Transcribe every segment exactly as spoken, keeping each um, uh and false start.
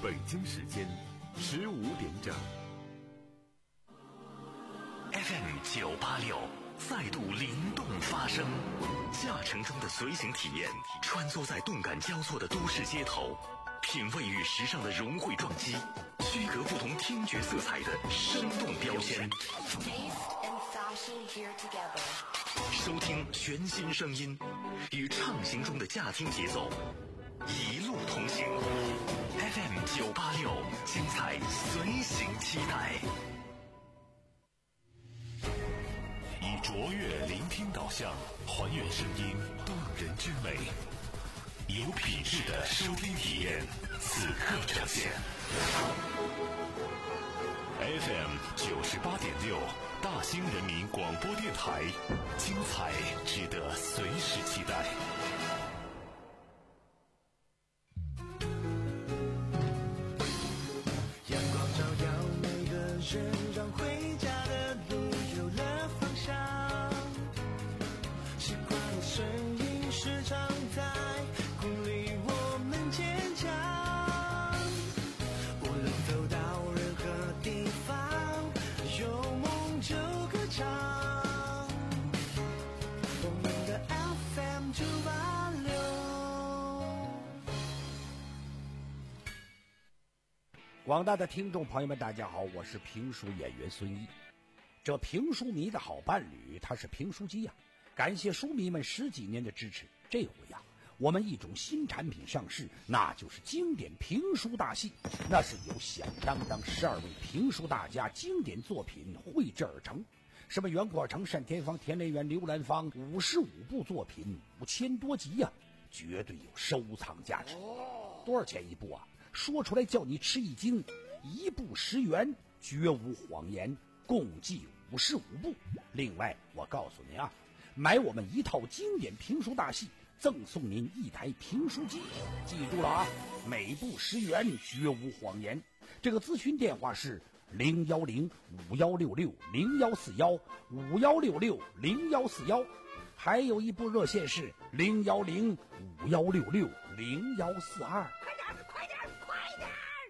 北京时间十五点整。 F M 九八六再度灵动发声，驾乘中的随行体验，穿梭在动感交错的都市街头，品味与时尚的融汇撞击，区隔不同听觉色彩的生动标签。收听全新声音，与畅行中的驾听节奏一路同行。F M 九八六，精彩随行期待。以卓越聆听导向，还原声音动人之美，有品质的收听体验，此刻呈现。F M 九十八点六，大兴人民广播电台，精彩值得随时期待。 阳光照耀每个人，让回家的路有了方向。习惯的声音时常在鼓励我们坚强。无论走到任何地方，有梦就歌唱。我们的 F M 九八六。 广大的听众朋友们，大家好，我是评书演员孙一。这评书迷的好伴侣，他是评书机呀、啊。感谢书迷们十几年的支持，这回呀、啊，我们一种新产品上市，那就是经典评书大戏。那是由响当当十二位评书大家经典作品绘制而成，什么袁阔成、单田芳、田连元、刘兰芳，五十五部作品，五千多集呀、啊，绝对有收藏价值。多少钱一部啊？说出来叫你吃一惊，一部十元，绝无谎言，共计五十五部。另外，我告诉您啊，买我们一套经典评书大戏，赠送您一台评书机。记住了啊，每部十元，绝无谎言。这个咨询电话是零幺零五幺六六零幺四幺五幺六六零幺四幺，还有一部热线是零幺零五幺六六零幺四二。 快点，快点，快点！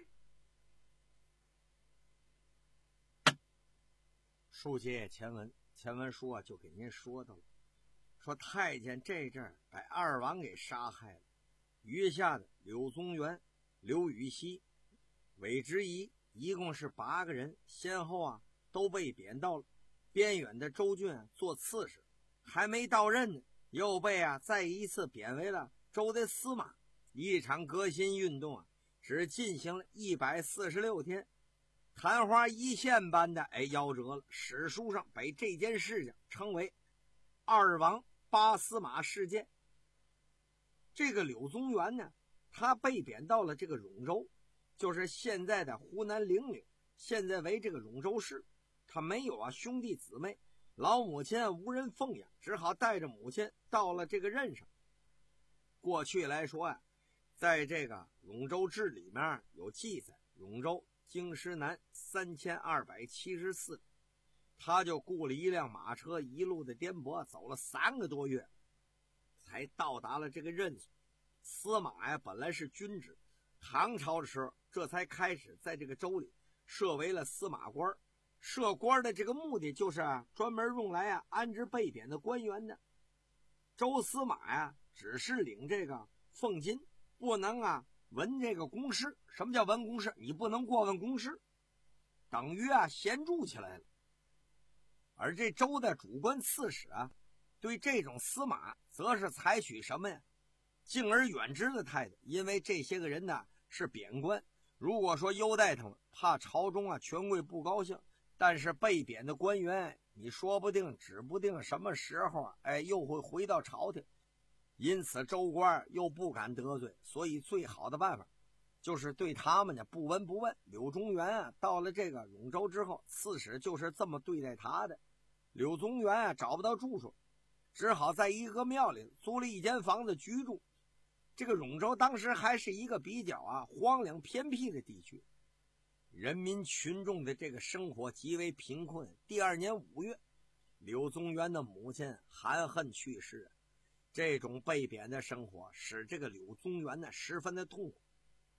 书接前文，前文书啊就给您说到了，说太监这阵儿把二王给杀害了，余下的柳宗元、刘禹锡、韦之仪一共是八个人，先后啊都被贬到了边远的州郡、啊、做刺史，还没到任呢，又被啊再一次贬为了州的司马。一场革新运动啊，只进行了一百四十六天，昙花一现般的哎夭折了。史书上把这件事情称为二王八司马事件。这个柳宗元呢，他被贬到了这个陇州，就是现在的湖南零陵，现在为这个陇州市。他没有啊兄弟姊妹，老母亲无人奉养，只好带着母亲到了这个任上。过去来说啊，在这个陇州志里面有记载，陇州京师南三千二百七十四里，他就雇了一辆马车，一路的颠簸，走了三个多月，才到达了这个任所。司马呀，本来是军职，唐朝的时候，这才开始在这个州里设为了司马官。设官的这个目的就是啊，专门用来啊安置被贬的官员的。州司马呀，只是领这个俸金，不能啊闻这个公事。什么叫闻公事？你不能过问公事，等于啊闲住起来了。而这州的主官刺史啊，对这种司马则是采取什么呀敬而远之的态度，因为这些个人呢是贬官，如果说优待他们，怕朝中啊权贵不高兴，但是被贬的官员你说不定指不定什么时候啊哎又会回到朝廷，因此州官又不敢得罪，所以最好的办法就是对他们呢不闻不问。柳宗元啊到了这个陇州之后，刺史就是这么对待他的。柳宗元啊找不到住处，只好在一个庙里租了一间房子居住。这个陇州当时还是一个比较啊荒凉偏僻的地区，人民群众的这个生活极为贫困。第二年五月，柳宗元的母亲含恨去世。这种被贬的生活使这个柳宗元呢十分的痛苦，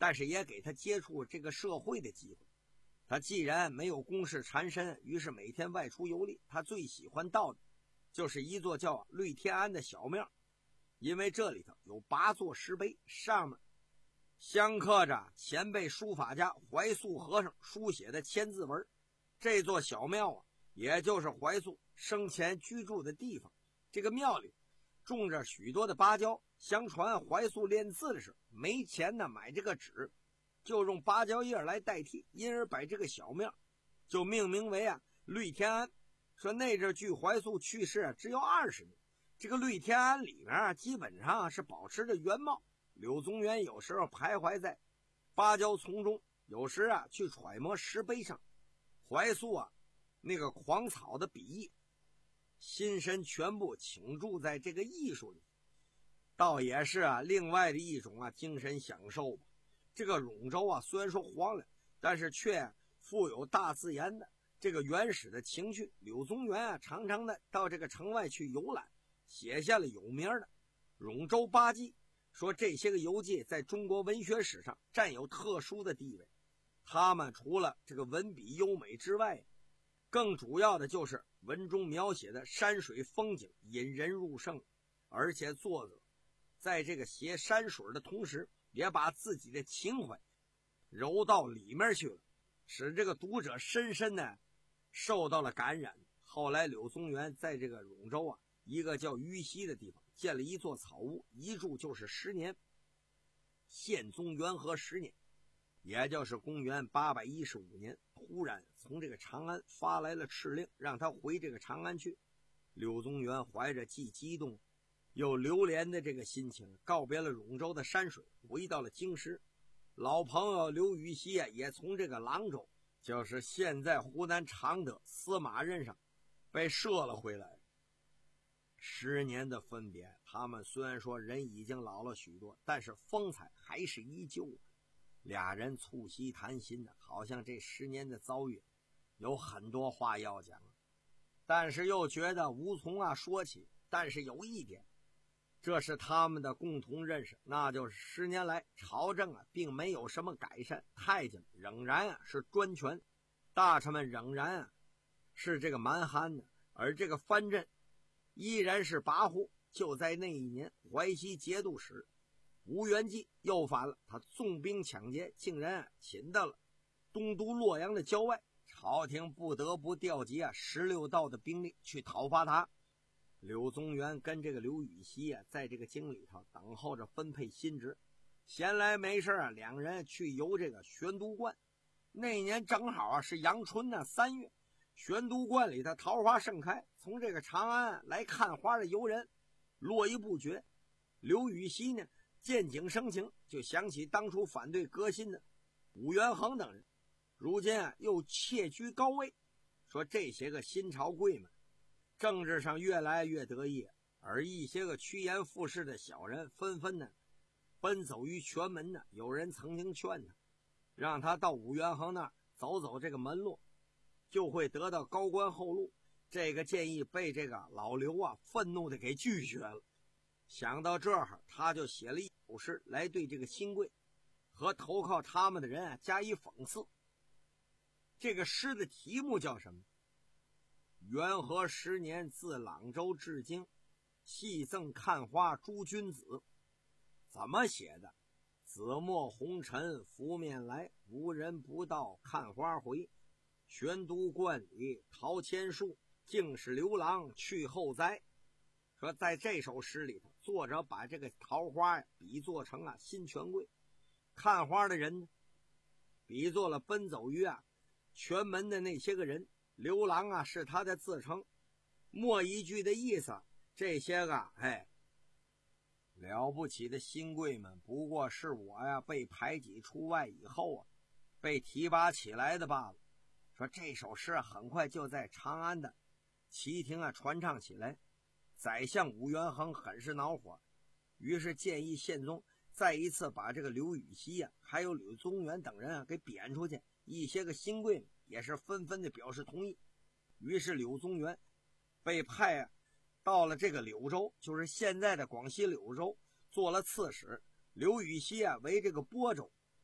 但是也给他接触这个社会的机会。他既然没有公事缠身，于是每天外出游历。他最喜欢到的就是一座叫绿天庵的小庙，因为这里头有八座石碑，上面镶刻着前辈书法家怀素和尚书写的千字文。这座小庙啊，也就是怀素生前居住的地方。这个庙里种着许多的芭蕉，相传怀素练字的时候没钱呢买这个纸，就用芭蕉叶来代替，因而把这个小庙就命名为啊绿天庵。说那阵距怀素去世啊只有二十年，这个绿天庵里面啊基本上是保持着原貌。柳宗元有时候徘徊在芭蕉丛中，有时啊去揣摩石碑上怀素啊那个狂草的笔意，心神全部倾注在这个艺术里，倒也是啊另外的一种啊精神享受吧。这个永州啊虽然说荒凉，但是却富有大自然的这个原始的情趣。柳宗元啊常常的到这个城外去游览，写下了有名的永州八记。说这些个游记在中国文学史上占有特殊的地位，他们除了这个文笔优美之外，更主要的就是文中描写的山水风景引人入胜。而且作者在这个写山水的同时，也把自己的情怀揉到里面去了，使这个读者深深的受到了感染。后来柳宗元在这个永州啊一个叫玉溪的地方建了一座草屋，一住就是十年。宪宗元和十年，也就是公元八百一十五年，忽然从这个长安发来了敕令，让他回这个长安去。柳宗元怀着既激动又流连的这个心情，告别了永州的山水，回到了京师。老朋友刘禹锡啊也从这个郎州，就是现在湖南常德司马任上被射了回来。十年的分别，他们虽然说人已经老了许多，但是风采还是依旧。俩人促膝谈心的，好像这十年的遭遇有很多话要讲，但是又觉得无从啊说起。但是有一点，这是他们的共同认识，那就是十年来朝政啊并没有什么改善，太监仍然啊是专权，大臣们仍然啊是这个蛮憨的，而这个藩镇依然是跋扈。就在那一年，淮西节度使吴元济又反了，他纵兵抢劫，竟然啊擒到了东都洛阳的郊外，朝廷不得不调集啊十六道的兵力去讨伐他。柳宗元跟这个刘禹锡啊在这个京里头等候着分配新职，闲来没事啊两人去游这个玄都观。那年正好啊是阳春呢、啊、三月，玄都观里的桃花盛开，从这个长安来看花的游人络绎不绝。刘禹锡呢见景生情，就想起当初反对革新的武元衡等人，如今啊又窃居高位，说这些个新朝贵们政治上越来越得意，而一些个趋炎附势的小人纷纷呢奔走于权门呢。有人曾经劝他，让他到武元衡那儿走走这个门路，就会得到高官厚禄。这个建议被这个老刘啊愤怒的给拒绝了。想到这儿，他就写了一首诗来对这个新贵和投靠他们的人啊加以讽刺。这个诗的题目叫什么？元和十年自朗州至京，细赠看花诸君子。怎么写的？紫陌红尘拂面来，无人不到看花回。玄都观里桃千树，竟是刘郎去后栽。说在这首诗里头，作者把这个桃花比作成啊新权贵，看花的人呢比作了奔走于啊权门的那些个人，刘郎啊是他的自称。末一句的意思，这些个哎了不起的新贵们，不过是我呀被排挤出外以后啊被提拔起来的罢了。说这首诗很快就在长安的旗亭啊传唱起来，宰相武元衡很是恼火，于是建议宪宗再一次把这个刘禹锡啊还有柳宗元等人啊给贬出去。一些个新贵也是纷纷的表示同意，于是柳宗元被派啊到了这个柳州，就是现在的广西柳州，做了刺史。刘禹锡啊为这个播州。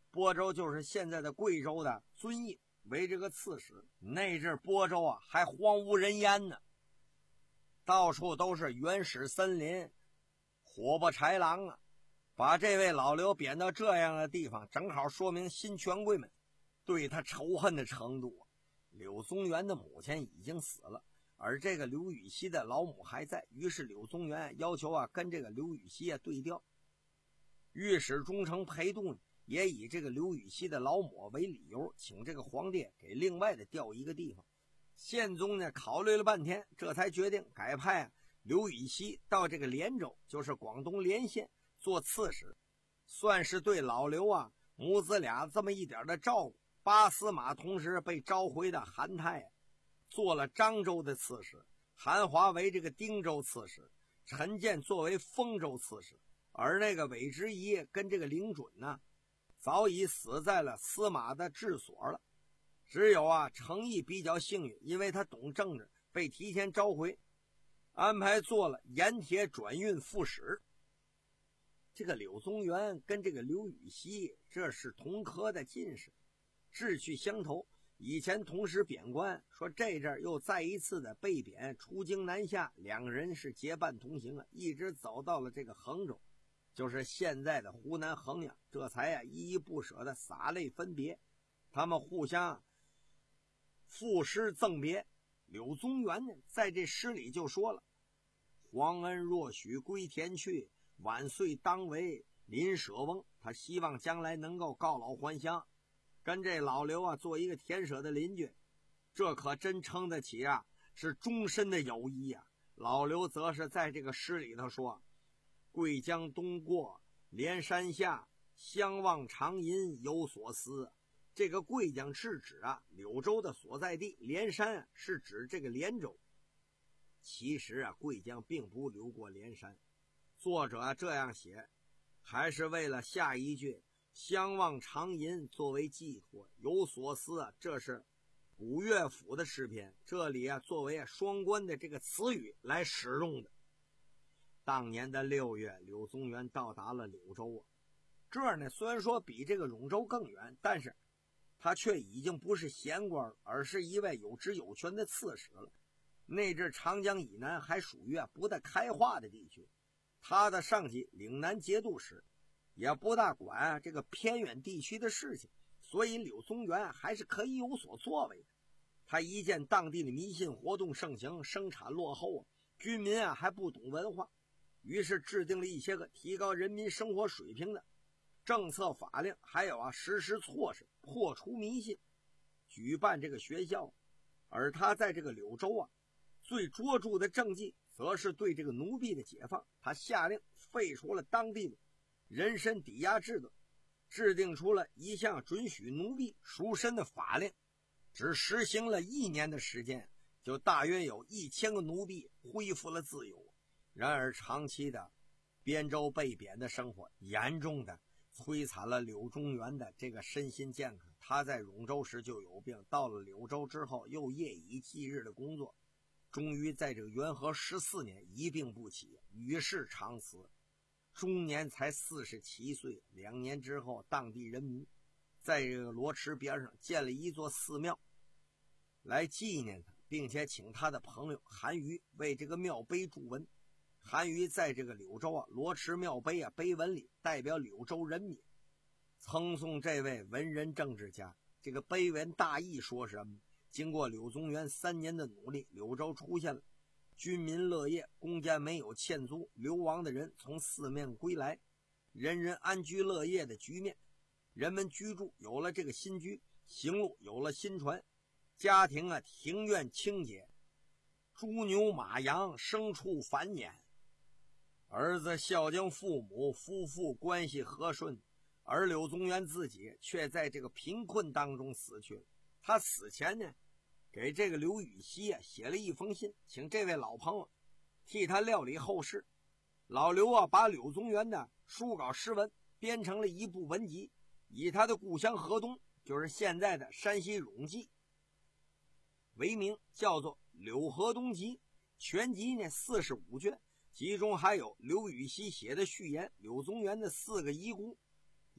播州就是现在的贵州的遵义为这个刺史。那阵播州啊还荒无人烟呢，到处都是原始森林，火爆豺狼啊。把这位老刘贬到这样的地方，正好说明新权贵们对他仇恨的程度。柳宗元的母亲已经死了，而这个刘禹锡的老母还在，于是柳宗元要求啊跟这个刘禹锡啊对调。御史中丞裴度也以这个刘禹锡的老母为理由，请这个皇帝给另外的调一个地方。宪宗呢考虑了半天，这才决定改派啊刘禹锡到这个连州，就是广东连县做刺史，算是对老刘啊母子俩这么一点的照顾。八司马同时被召回的韩泰、啊、做了漳州的刺史，韩华为这个汀州刺史，陈建作为丰州刺史，而那个韦执仪跟这个凌准呢早已死在了司马的治所了。只有啊程颐比较幸运，因为他懂政治，被提前召回，安排做了盐铁转运副使。这个柳宗元跟这个刘禹锡这是同科的进士，志趣相投，以前同时贬官，说这阵又再一次的被贬出京南下，两个人是结伴同行啊，一直走到了这个衡州，就是现在的湖南衡阳，这才啊依依不舍的洒泪分别。他们互相赋诗赠别。柳宗元呢在这诗里就说了：皇恩若许归田去，晚岁当为邻舍翁。他希望将来能够告老还乡，跟这老刘啊做一个田舍的邻居，这可真称得起啊是终身的友谊啊。老刘则是在这个诗里头说：贵江东过连山下，相望长吟有所思。这个贵江是指啊柳州的所在地，连山啊是指这个连州。其实啊贵江并不流过连山，作者啊这样写还是为了下一句相望长吟作为寄托，有所思啊这是古乐府的诗篇，这里啊作为双关的这个词语来使用的。当年的六月，柳宗元到达了柳州啊，这儿呢虽然说比这个永州更远，但是他却已经不是闲官，而是一位有职有权的刺史了。那阵长江以南还属于啊不大开化的地区，他的上级岭南节度使也不大管啊这个偏远地区的事情，所以柳宗元还是可以有所作为的。他一见当地的迷信活动盛行，生产落后啊，军民啊还不懂文化，于是制定了一些个提高人民生活水平的政策法令，还有啊实施措施破除迷信，举办这个学校。而他在这个柳州啊最卓著的政绩则是对这个奴婢的解放。他下令废除了当地的人身抵押制度，制定出了一项准许奴婢赎身的法令，只实行了一年的时间，就大约有一千个奴婢恢复了自由。然而长期的边州被贬的生活严重的摧残了柳宗元的这个身心健康。他在永州时就有病，到了柳州之后又夜以继日的工作，终于在这个元和十四年一病不起，与世长辞，终年才四十七岁。两年之后，当地人民在这个罗池边上建了一座寺庙来纪念他，并且请他的朋友韩愈为这个庙碑注文。韩愈在这个柳州啊罗池庙碑啊碑文里代表柳州人民称颂这位文人政治家。这个碑文大意说什么？经过柳宗元三年的努力，柳州出现了军民乐业，公家没有欠租，流亡的人从四面归来，人人安居乐业的局面。人们居住有了这个新居，行路有了新船，家庭啊庭院清洁，猪牛马羊牲畜繁衍，儿子孝敬父母，夫妇关系和顺。而柳宗元自己却在这个贫困当中死去了。他死前呢给这个刘禹锡啊写了一封信，请这位老朋友替他料理后事。老刘啊把柳宗元的书稿诗文编成了一部文集，以他的故乡河东，就是现在的山西永济为名，叫做《柳河东集》。全集呢四十五卷，其中还有刘禹锡写的序言，柳宗元的四个遗孤，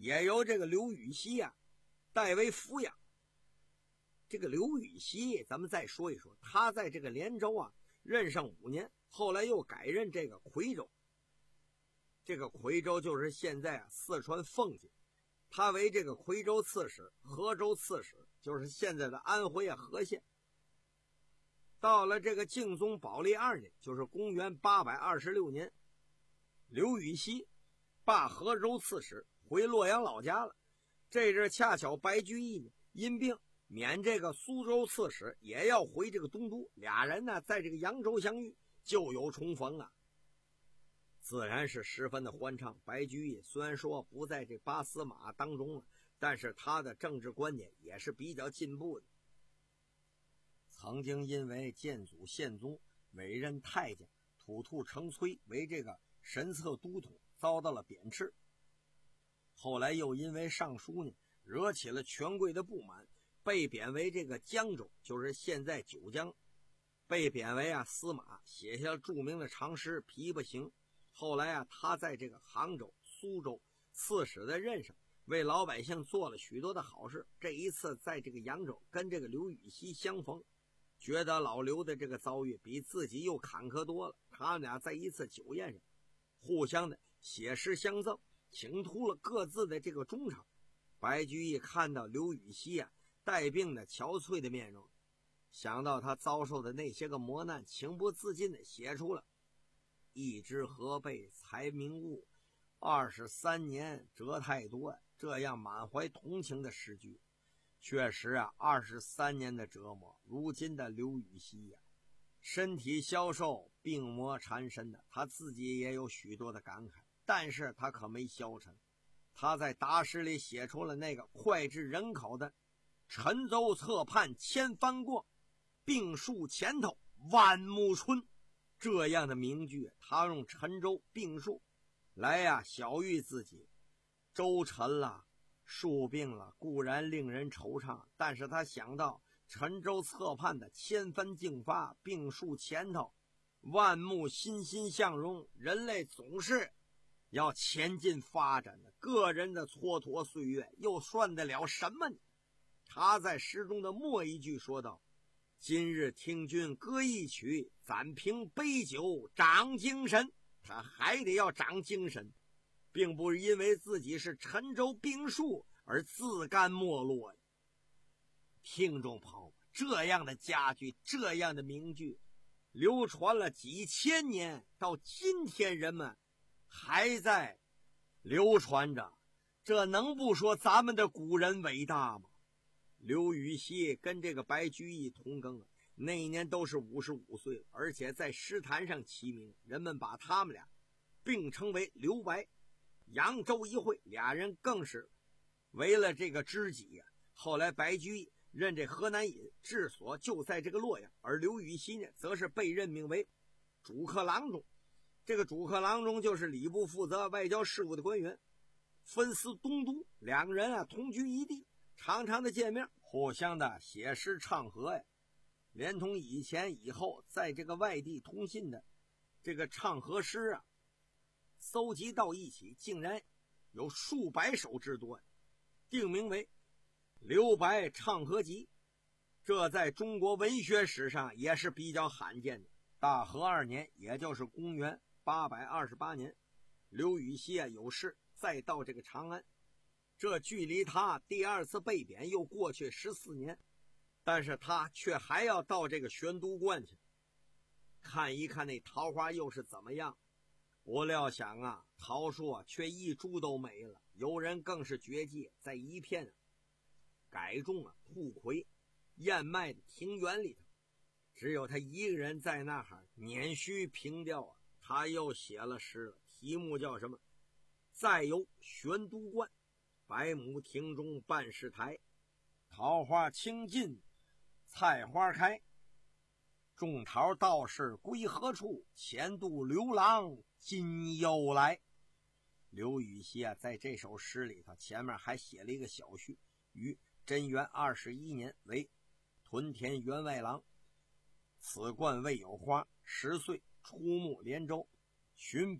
也由这个刘禹锡啊代为抚养。这个刘禹锡咱们再说一说，他在这个连州啊任上五年，后来又改任这个夔州。这个夔州就是现在啊四川奉节，他为这个夔州刺史、河州刺史，就是现在的安徽啊和县。到了这个敬宗宝历二年，就是公元八百二十六年，刘禹锡罢河州刺史，回洛阳老家了。这阵恰巧白居易呢因病免这个苏州刺史，也要回这个东都，俩人呢在这个扬州相遇，就有重逢啊，自然是十分的欢畅。白居易虽然说不在这八司马当中了，但是他的政治观点也是比较进步的。曾经因为建祖宪宗委任太监吐吐成崔为这个神策都统，遭到了贬斥。后来又因为上书呢惹起了权贵的不满，被贬为这个江州，就是现在九江，被贬为啊司马，写下著名的长诗《琵琶行》。后来啊他在这个杭州、苏州刺史的任上，为老百姓做了许多的好事。这一次在这个扬州跟这个刘禹锡相逢，觉得老刘的这个遭遇比自己又坎坷多了。他们俩在一次酒宴上互相的写诗相赠，倾吐了各自的这个衷肠。白居易看到刘禹锡啊带病的憔悴的面容，想到他遭受的那些个磨难，情不自禁的写出了一知河北才明悟，二十三年折太多，这样满怀同情的诗句。确实啊，二十三年的折磨，如今的刘禹锡呀、啊，身体消瘦，病魔缠身的，他自己也有许多的感慨，但是他可没消沉。他在答诗里写出了那个脍炙人口的沉舟侧畔千帆过，病树前头万木春这样的名句。他用沉舟病树来呀、啊、小喻自己，舟沉了，树病了，固然令人惆怅，但是他想到沉舟侧畔的千帆竞发，病树前头万木欣欣向荣，人类总是要前进发展的，个人的蹉跎岁月又算得了什么呢？他在诗中的末一句说道：今日听君歌一曲，暂凭杯酒长精神。他还得要长精神，并不是因为自己是沉舟病树而自甘没落。听众朋友，这样的佳句，这样的名句流传了几千年，到今天人们还在流传着，这能不说咱们的古人伟大吗？刘禹锡跟这个白居易同庚，那一年都是五十五岁了，而且在诗坛上齐名，人们把他们俩并称为刘白。扬州一会，俩人更是为了这个知己呀、啊。后来白居易任这河南尹，治所就在这个洛阳，而刘禹锡呢，则是被任命为主客郎中。这个主客郎中就是礼部负责外交事务的官员，分司东都。两个人啊同居一地，常常的见面，互相的写诗唱和呀，连同以前以后在这个外地通信的这个唱和诗啊，搜集到一起，竟然有数百首之多，定名为刘白唱和集。这在中国文学史上也是比较罕见的。大和二年，也就是公元八百二十八年，刘禹锡啊有事再到这个长安，这距离他第二次被贬又过去十四年，但是他却还要到这个玄都观去看一看那桃花又是怎么样。不料想啊，桃树啊却一株都没了，有人更是绝迹在一片改种啊兔葵燕麦的庭园里头，只有他一个人在那儿捻须凭吊啊。他又写了诗了，题目叫什么？再游玄都观，百亩庭中半是台，桃花清尽菜花开，种桃道士归何处？前度刘郎今又来。刘禹锡啊，在这首诗里头前面还写了一个小序，于贞元二十一年为屯田员外郎，此观未有花，十岁出没连州，巡贬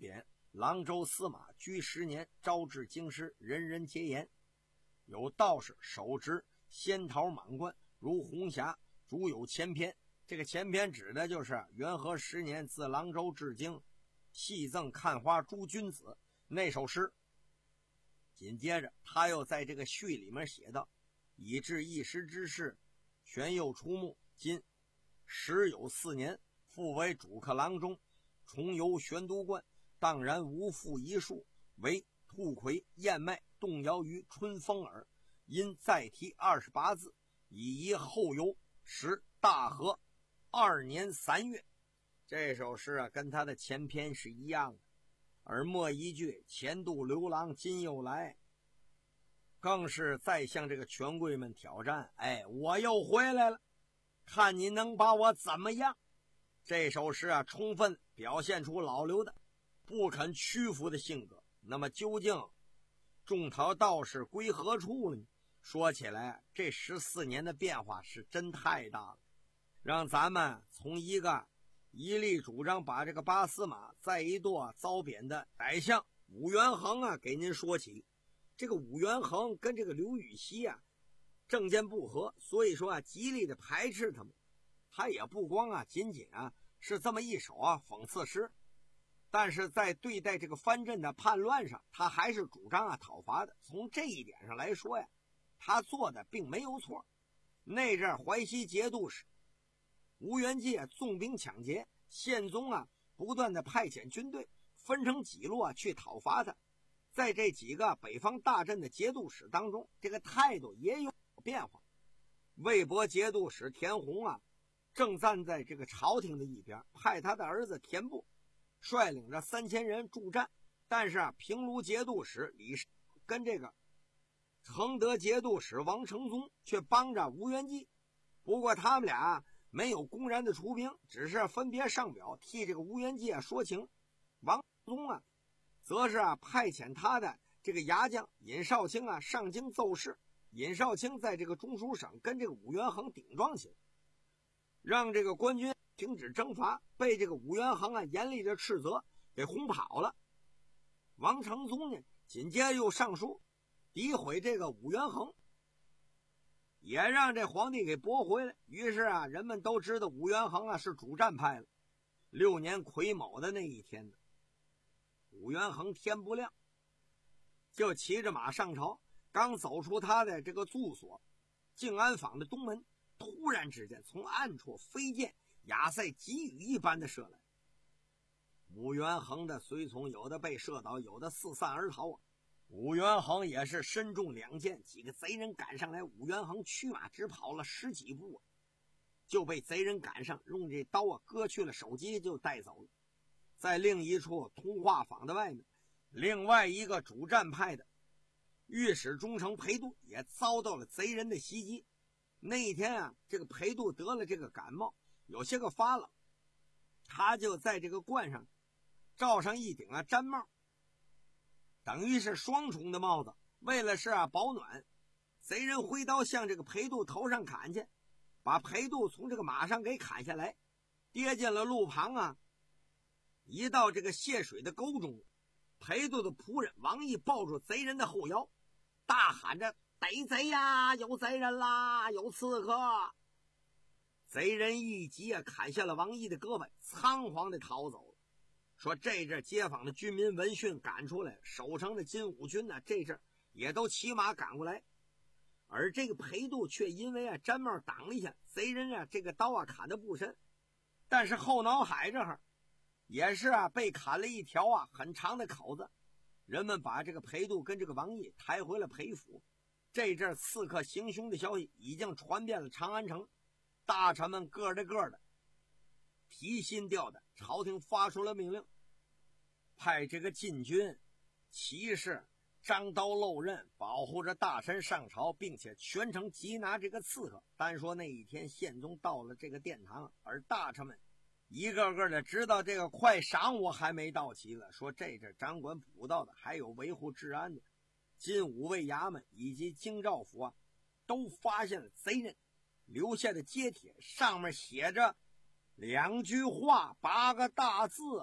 郎州司马居十年，招致京师，人人皆言。有道士手执仙桃满贯，如红霞，主有前篇。这个前篇指的就是元和十年自郎州至京，戏赠看花诸君子那首诗。紧接着他又在这个序里面写道：以至一时之事，玄佑出没，今时有四年，复为主客郎中，重游玄都观，当然无复一数，为兔葵燕麦动摇于春风耳。因再提二十八字，以一后游时大河二年三月。这首诗啊，跟他的前篇是一样的，而末一句前度刘郎今又来，更是在向这个权贵们挑战。哎，我又回来了，看你能把我怎么样。这首诗啊，充分表现出老刘的不肯屈服的性格。那么究竟种桃道士归何处了呢？说起来，这十四年的变化是真太大了，让咱们从一个一力主张把这个八司马再一剁遭贬的宰相武元衡啊给您说起。这个武元衡跟这个刘禹锡啊政见不合，所以说啊极力的排斥他们。他也不光啊仅仅啊是这么一首啊讽刺诗，但是在对待这个藩镇的叛乱上，他还是主张啊讨伐的。从这一点上来说呀，他做的并没有错。那阵淮西节度使吴元济纵兵抢劫，宪宗啊不断的派遣军队分成几路啊去讨伐他。在这几个北方大镇的节度使当中，这个态度也有变化。魏博节度使田弘啊正站在这个朝廷的一边，派他的儿子田部率领着三千人助战。但是啊平卢节度使李氏跟这个承德节度使王承宗却帮着吴元济。不过他们俩没有公然的出兵，只是分别上表替这个吴元济啊说情。王承宗啊则是啊派遣他的这个牙将尹绍卿啊上京奏事。尹绍卿在这个中书省跟这个武元衡顶撞起来，让这个官军停止征伐，被这个武元衡啊严厉的斥责，给轰跑了。王承宗呢紧接着又上书诋毁这个武元衡，也让这皇帝给驳回来。于是啊人们都知道武元衡啊是主战派了。六年癸卯的那一天呢，武元衡天不亮就骑着马上朝，刚走出他的这个住所静安坊的东门，突然之间从暗处飞箭亚塞急雨一般的射来。武元衡的随从有的被射倒，有的四散而逃啊。武元衡也是身中两箭，几个贼人赶上来，武元衡驱马只跑了十几步啊，就被贼人赶上，用这刀啊割去了首级就带走了。在另一处通化坊的外面，另外一个主战派的御史中丞裴度也遭到了贼人的袭击。那一天啊这个裴度得了这个感冒，有些个发冷，他就在这个冠上罩上一顶啊毡帽，等于是双重的帽子。为了是啊保暖，贼人挥刀向这个裴度头上砍去，把裴度从这个马上给砍下来，跌进了路旁啊一道这个泄水的沟中。裴度的仆人王毅抱住贼人的后腰，大喊着逮贼呀，有贼人啦，有刺客。贼人一击啊砍下了王毅的胳膊，仓皇的逃走了。说这阵街坊的军民闻讯赶出来，守城的金武军呢、啊、这阵也都骑马赶过来。而这个裴度却因为啊毡帽挡了一下，贼人啊这个刀啊砍得不深，但是后脑海这儿也是啊被砍了一条啊很长的口子。人们把这个裴度跟这个王毅抬回了裴府。这阵刺客行凶的消息已经传遍了长安城，大臣们个的个的提心吊胆。朝廷发出了命令，派这个禁军骑士张刀露刃保护着大臣上朝，并且全程缉拿这个刺客。单说那一天宪宗到了这个殿堂，而大臣们一个个的知道这个快晌午还没到齐了，说这阵掌管捕道的还有维护治安的金武卫衙门以及京兆府啊，都发现了贼人留下的揭帖，上面写着两句话八个大字：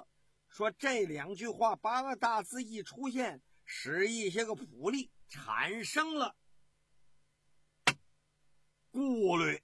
说这两句话八个大字一出现，使一些个普力产生了顾虑。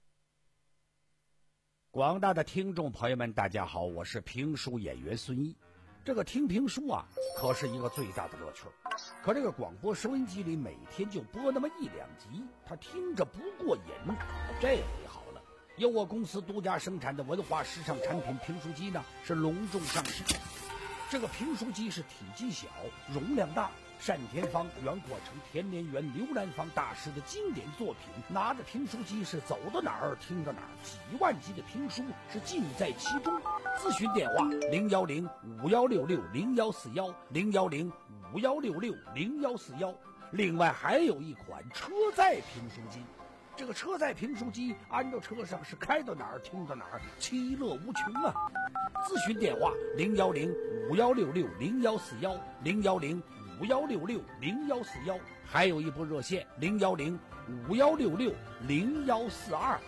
广大的听众朋友们大家好，我是评书演员孙一。这个听评书啊可是一个最大的乐趣，可这个广播收音机里每天就播那么一两集，他听着不过瘾。这回好了，由我公司独家生产的文化时尚产品评书机呢是隆重上市。这个评书机是体积小，容量大，单田芳、袁国成、田连元、刘兰芳大师的经典作品，拿着评书机是走到哪儿听到哪儿，几万集的评书是尽在其中。咨询电话零幺零五幺六六零幺四幺零幺零五幺六六零幺四幺。另外还有一款车载评书机，这个车载评书机安到车上是开到哪儿听到哪儿，其乐无穷啊！咨询电话零幺零五幺六六零幺四幺零幺零五幺六六零幺四幺，还有一部热线零幺零五幺六六零幺四二。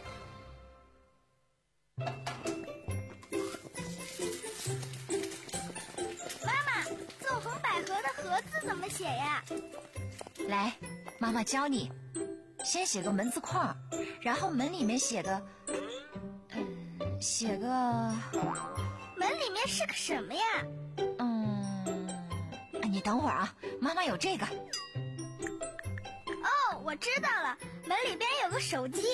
妈妈，纵横捭阖的阖字怎么写呀？ 来，妈妈教你。先写个门字框，然后门里面写个，嗯，写个， 门里面是个什么呀？ 嗯，你等会儿啊，妈妈有这个。 哦，我知道了，门里边有个手机。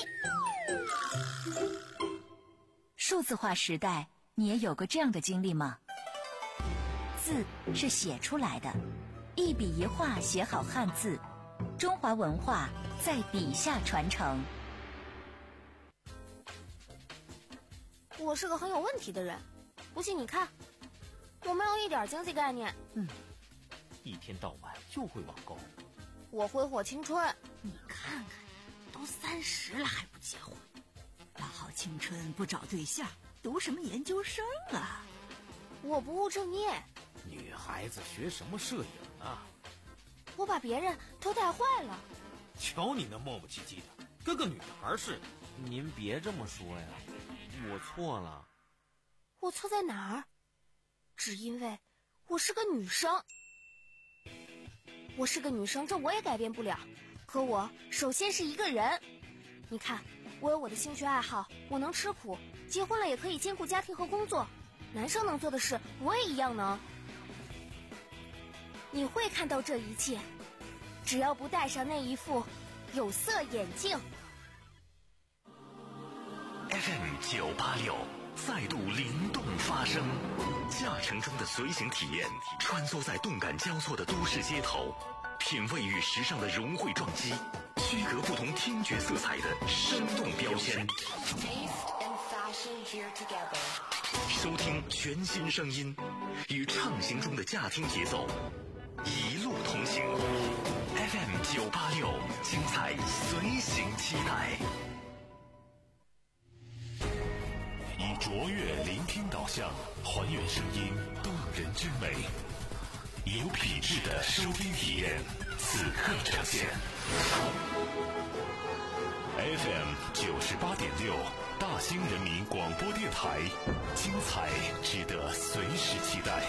数字化时代，你也有过这样的经历吗？字是写出来的，一笔一画写好汉字，中华文化在笔下传承。 我是个很有问题的人，不信你看，我没有一点经济概念。 嗯，一天到晚就会网购。 我挥霍青春。 你看看，都三十了还不结婚，大好青春不找对象，读什么研究生啊？ 我不务正业。 女孩子学什么摄影啊？ 我把别人都带坏了。 瞧你那磨磨唧唧的，跟个女孩似的。 您别这么说呀，我错了。 我错在哪儿？只因为我是个女生。我是个女生，这我也改变不了。可我首先是一个人。你看，我有我的兴趣爱好，我能吃苦，结婚了也可以兼顾家庭和工作。男生能做的事，我也一样能。你会看到这一切，只要不戴上那一副有色眼镜。 F M 九八六再度灵动发声，驾乘中的随行体验，穿梭在动感交错的都市街头，品味与时尚的融汇撞击，区隔不同听觉色彩的生动标签。收听全新声音，与畅行中的驾听节奏，一路同行。F M 九八六，精彩随行期待。 以卓越聆听导向，还原声音动人之美，有品质的收听体验，此刻呈现。F M 九十八点六，大兴人民广播电台，精彩值得随时期待。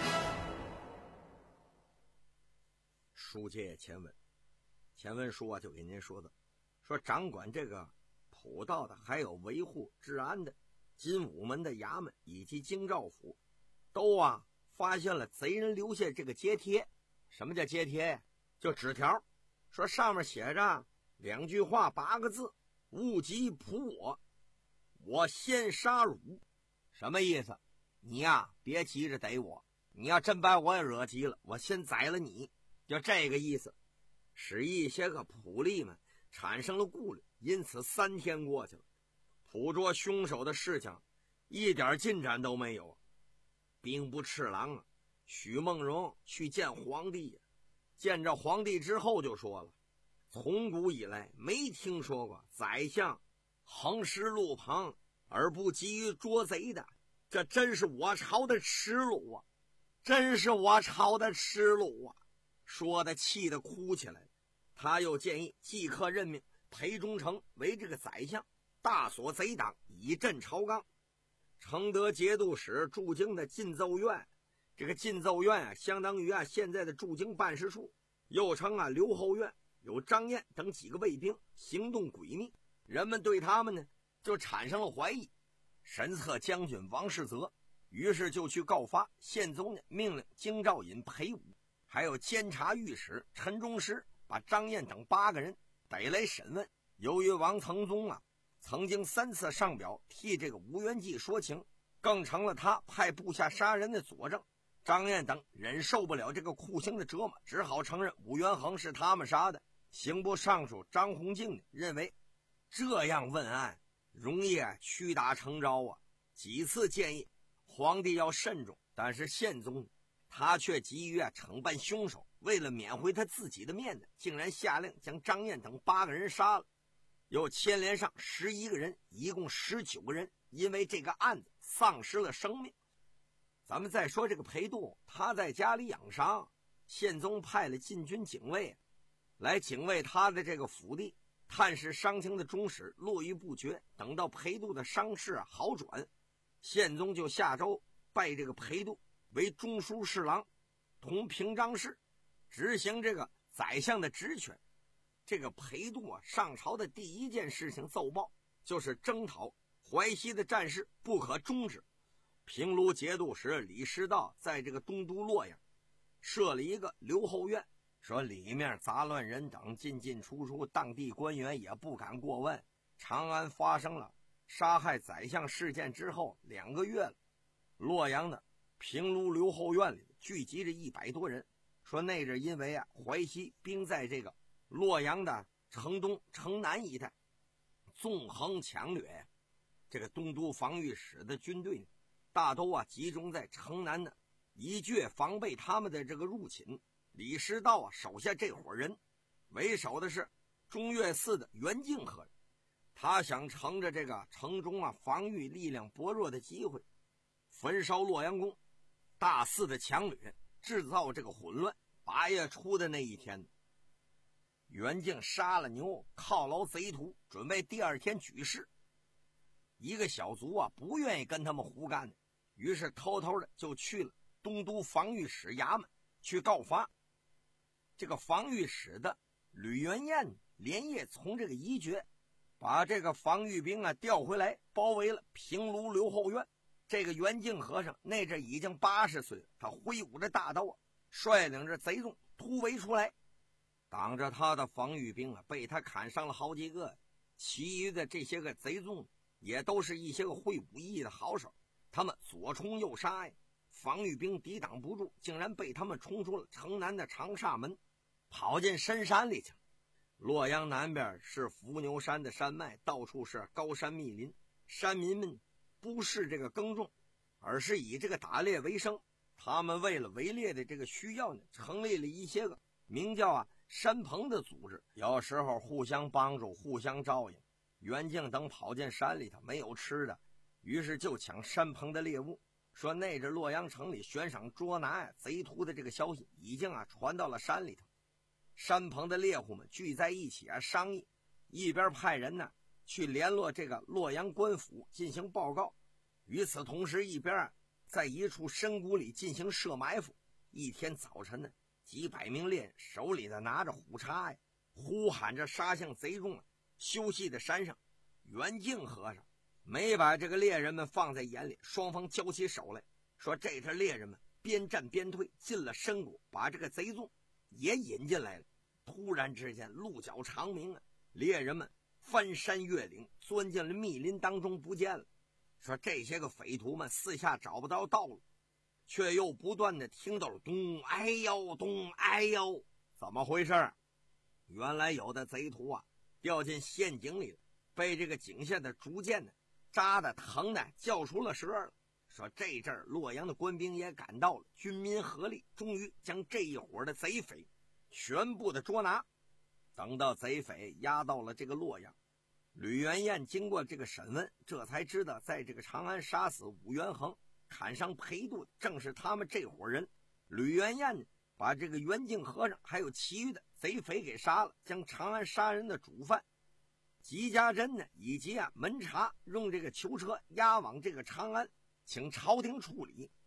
书接前文，前文书啊就给您说的，说掌管这个普道的，还有维护治安的金武门的衙门以及京兆府，都啊发现了贼人留下这个揭贴。什么叫揭贴呀？就纸条，说上面写着两句话，八个字：勿急扑我，我先杀汝。什么意思？你呀别急着逮我，你要真把我也惹急了，我先宰了你，就这个意思。使一些个捕吏们产生了顾虑，因此三天过去了，捕捉凶手的事情一点进展都没有。兵部侍郎啊许梦荣去见皇帝，见着皇帝之后就说了，从古以来没听说过宰相横尸路旁而不急于捉贼的，这真是我朝的耻辱啊，真是我朝的耻辱啊。说的气得哭起来。他又建议即刻任命裴忠诚为这个宰相，大锁贼党，以镇朝纲。承德节度使驻京的进奏院， 这个进奏院啊，相当于啊现在的驻京办事处，又称啊留后院，有张燕等几个卫兵行动诡秘，人们对他们呢就产生了怀疑。神策将军王世泽于是就去告发，宪宗呢命令京兆尹裴武还有监察御史陈忠实把张燕等八个人逮来审问。由于王承宗啊曾经三次上表替这个吴元济说情，更成了他派部下杀人的佐证。张燕等忍受不了这个酷刑的折磨，只好承认武元衡是他们杀的。刑部尚书张弘敬认为这样问案容易啊屈打成招啊，几次建议皇帝要慎重，但是宪宗他却急于啊惩办凶手，为了免回他自己的面子，竟然下令将张燕等八个人杀了，又牵连上十一个人，一共十九个人因为这个案子丧失了生命。咱们再说这个裴度，他在家里养伤，宪宗派了禁军警卫来警卫他的这个府邸，探视伤情的中使络绎不绝。等到裴度的伤势好转，宪宗就下诏拜这个裴度为中书侍郎，同平章事，执行这个宰相的职权。这个裴度啊，上朝的第一件事情奏报就是征讨淮西的战事不可终止。平卢节度使李师道在这个东都洛阳设了一个留后院，说里面杂乱人等进进出出，当地官员也不敢过问。长安发生了杀害宰相事件之后两个月了，洛阳的平卢留后院里聚集着一百多人，说那是因为啊淮西兵在这个洛阳的城东城南一带纵横抢掠，这个东都防御使的军队呢大都啊集中在城南的一倔防备他们的这个入侵。李师道啊手下这伙人为首的是中岳寺的袁敬和，他想乘着这个城中啊防御力量薄弱的机会，焚烧洛阳宫，大肆的抢掠，制造这个混乱。八月初的那一天，袁敬杀了牛，犒劳贼徒，准备第二天举事。一个小卒啊不愿意跟他们胡干的，于是偷偷的就去了东都防御使衙门去告发。这个防御使的吕元彦连夜从这个宜爵把这个防御兵啊调回来，包围了平卢留后院。这个袁敬和尚那阵已经八十岁了，他挥舞着大刀啊，率领着贼众突围出来，挡着他的防御兵啊被他砍伤了好几个，其余的这些个贼众也都是一些个会武艺的好手，他们左冲右杀呀，防御兵抵挡不住，竟然被他们冲出了城南的长沙门，跑进深山里去。洛阳南边是伏牛山的山脉，到处是高山密林，山民们不是这个耕种，而是以这个打猎为生。他们为了围猎的这个需要呢，成立了一些个名叫啊山棚的组织，有时候互相帮助，互相照应。袁敬等跑进山里头没有吃的，于是就抢山棚的猎物。说那阵洛阳城里悬赏捉拿呀贼徒的这个消息已经啊传到了山里头，山棚的猎户们聚在一起啊商议，一边派人呢去联络这个洛阳官府进行报告，与此同时一边啊在一处深谷里进行设埋伏。一天早晨呢，几百名猎人手里的拿着虎叉呀，呼喊着杀向贼众啊休息的山上。袁敬和尚没把这个猎人们放在眼里，双方交起手来，说这阵猎人们边战边退，进了深谷，把这个贼众也引进来了。突然之间鹿角长鸣啊，猎人们翻山越岭，钻进了密林当中不见了。说这些个匪徒们四下找不到道路，却又不断的听到了咚哎呦咚哎呦，怎么回事？原来有的贼徒啊掉进陷阱里了，被这个井下的竹箭呢扎的疼的叫出了舌了。说这阵儿洛阳的官兵也赶到了，军民合力，终于将这一伙的贼匪全部的捉拿。等到贼匪押到了这个洛阳，吕元彦经过这个审问，这才知道在这个长安杀死武元衡，砍伤裴度的正是他们这伙人。吕元彦呢把这个袁敬和尚还有其余的贼匪给杀了，将长安杀人的主犯吉家珍呢以及啊门察用这个囚车押往这个长安，请朝廷处理。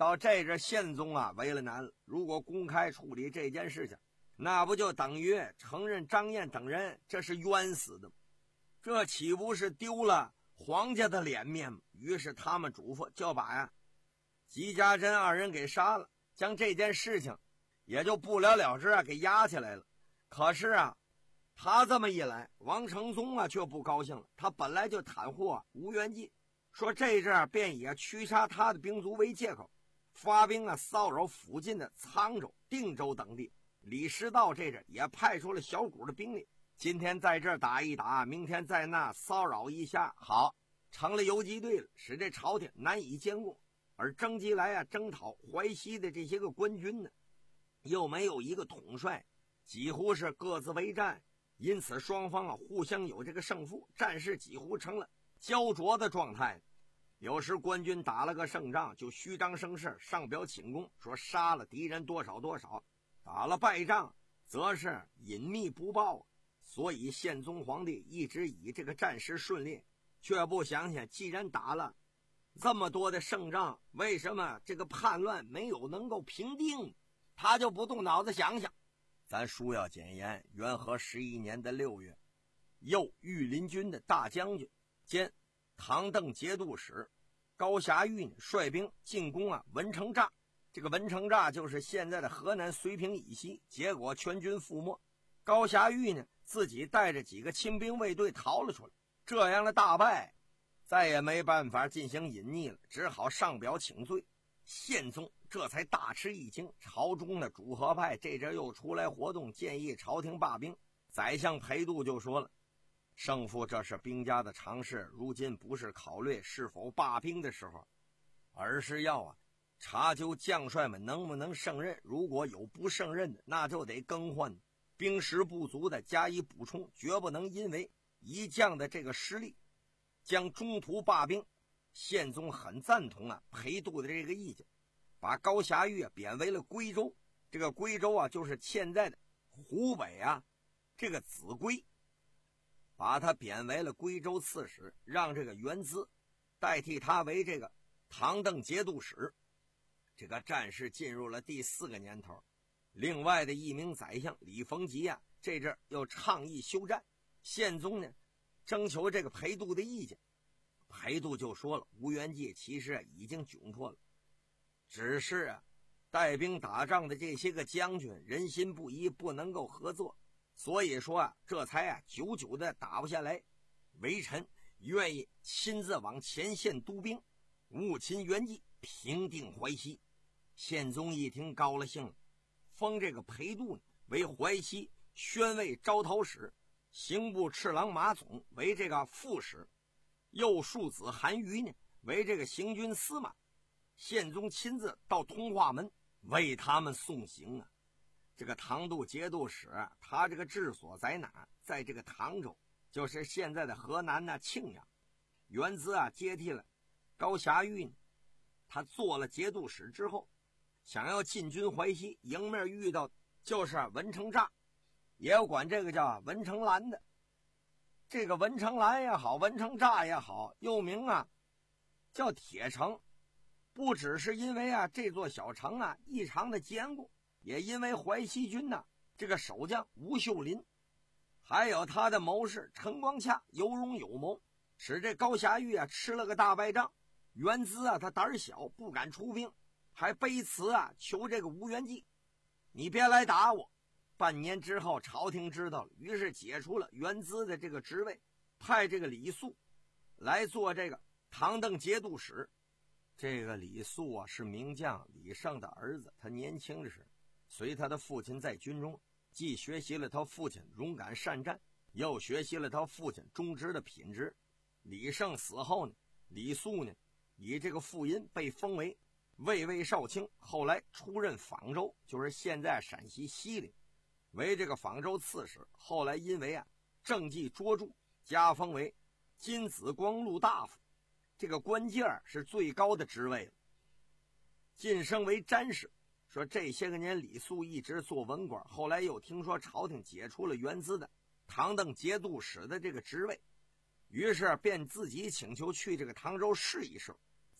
到这阵宪宗啊为了难了，如果公开处理这件事情，那不就等于承认张燕等人这是冤死的吗？这岂不是丢了皇家的脸面吗？于是他们嘱咐就把呀纪家珍二人给杀了，将这件事情也就不了了之啊给压起来了。可是啊他这么一来，王承宗啊却不高兴了。他本来就袒护啊吴元济，说这阵便以驱杀他的兵卒为借口，发兵啊骚扰附近的沧州、定州等地。李师道这阵也派出了小股的兵力，今天在这儿打一打，明天在那骚扰一下，好，成了游击队了，使这朝廷难以监控。而征集来啊征讨淮西的这些个官军呢，又没有一个统帅，几乎是各自为战，因此双方啊互相有这个胜负，战事几乎成了焦灼的状态。有时官军打了个胜仗，就虚张声势，上表请功，说杀了敌人多少多少；打了败仗，则是隐秘不报。所以宪宗皇帝一直以这个战事顺利，却不想想既然打了这么多的胜仗，为什么这个叛乱没有能够平定？他就不动脑子想想。咱书要简言，元和十一年的六月，右御林军的大将军兼唐邓节度使高霞玉率兵进攻啊文成栅。这个文成栅就是现在的河南绥平以西，结果全军覆没。高霞玉呢自己带着几个亲兵卫队逃了出来。这样的大败，再也没办法进行隐匿了，只好上表请罪。宪宗这才大吃一惊，朝中的主和派这阵又出来活动，建议朝廷罢兵。宰相裴度就说了，胜负这是兵家的常事，如今不是考虑是否罢兵的时候，而是要啊查究将帅们能不能胜任，如果有不胜任的，那就得更换兵实不足的加以补充，绝不能因为一将的这个实力将中途罢兵。宪宗很赞同啊裴度的这个意见，把高霞玉啊贬为了归州。这个归州啊就是现在的湖北啊这个秭归，把他贬为了归州刺史，让这个元资代替他为这个唐邓节度使。这个战事进入了第四个年头，另外的一名宰相李逢吉啊这阵又倡议休战。宪宗呢征求这个裴度的意见，裴度就说了，吴元济其实、啊、已经窘迫了，只是啊带兵打仗的这些个将军人心不一，不能够合作，所以说啊这才啊久久的打不下来。微臣愿意亲自往前线督兵，务擒元济，平定淮西。宪宗一听高了兴了，封这个裴度为淮西宣慰招讨使，刑部侍郎马总为这个副使，右庶子韩瑜呢为这个行军司马。宪宗亲自到通化门为他们送行啊。这个唐度节度使他这个治所在哪？在这个唐州，就是现在的河南呢庆阳。元资啊接替了高霞玉呢，他做了节度使之后，想要进军淮西，迎面遇到就是文成栅，也有管这个叫文成兰的。这个文成兰也好，文成栅也好，又名啊叫铁城，不只是因为啊这座小城啊异常的坚固，也因为淮西军呐、啊、这个守将吴秀林，还有他的谋士陈光洽有勇有谋，使这高霞玉啊吃了个大败仗。元资啊他胆小不敢出兵，还背辞啊求这个吴元济，你别来打我。半年之后朝廷知道了，于是解除了元资的这个职位，派这个李肃来做这个唐邓节度使。这个李肃啊是名将李胜的儿子，他年轻时随他的父亲在军中，既学习了他父亲勇敢善战，又学习了他父亲忠直的品质。李胜死后呢，李肃呢以这个父荫被封为卫尉少卿，后来出任枋州，就是现在陕西西陵，为这个枋州刺史。后来因为啊政绩卓著，加封为金紫光禄大夫，这个官阶是最高的职位了，晋升为詹事。说这些个年李肃一直做文官，后来又听说朝廷解除了元资的唐邓节度使的这个职位，于是便自己请求去这个唐州试一试。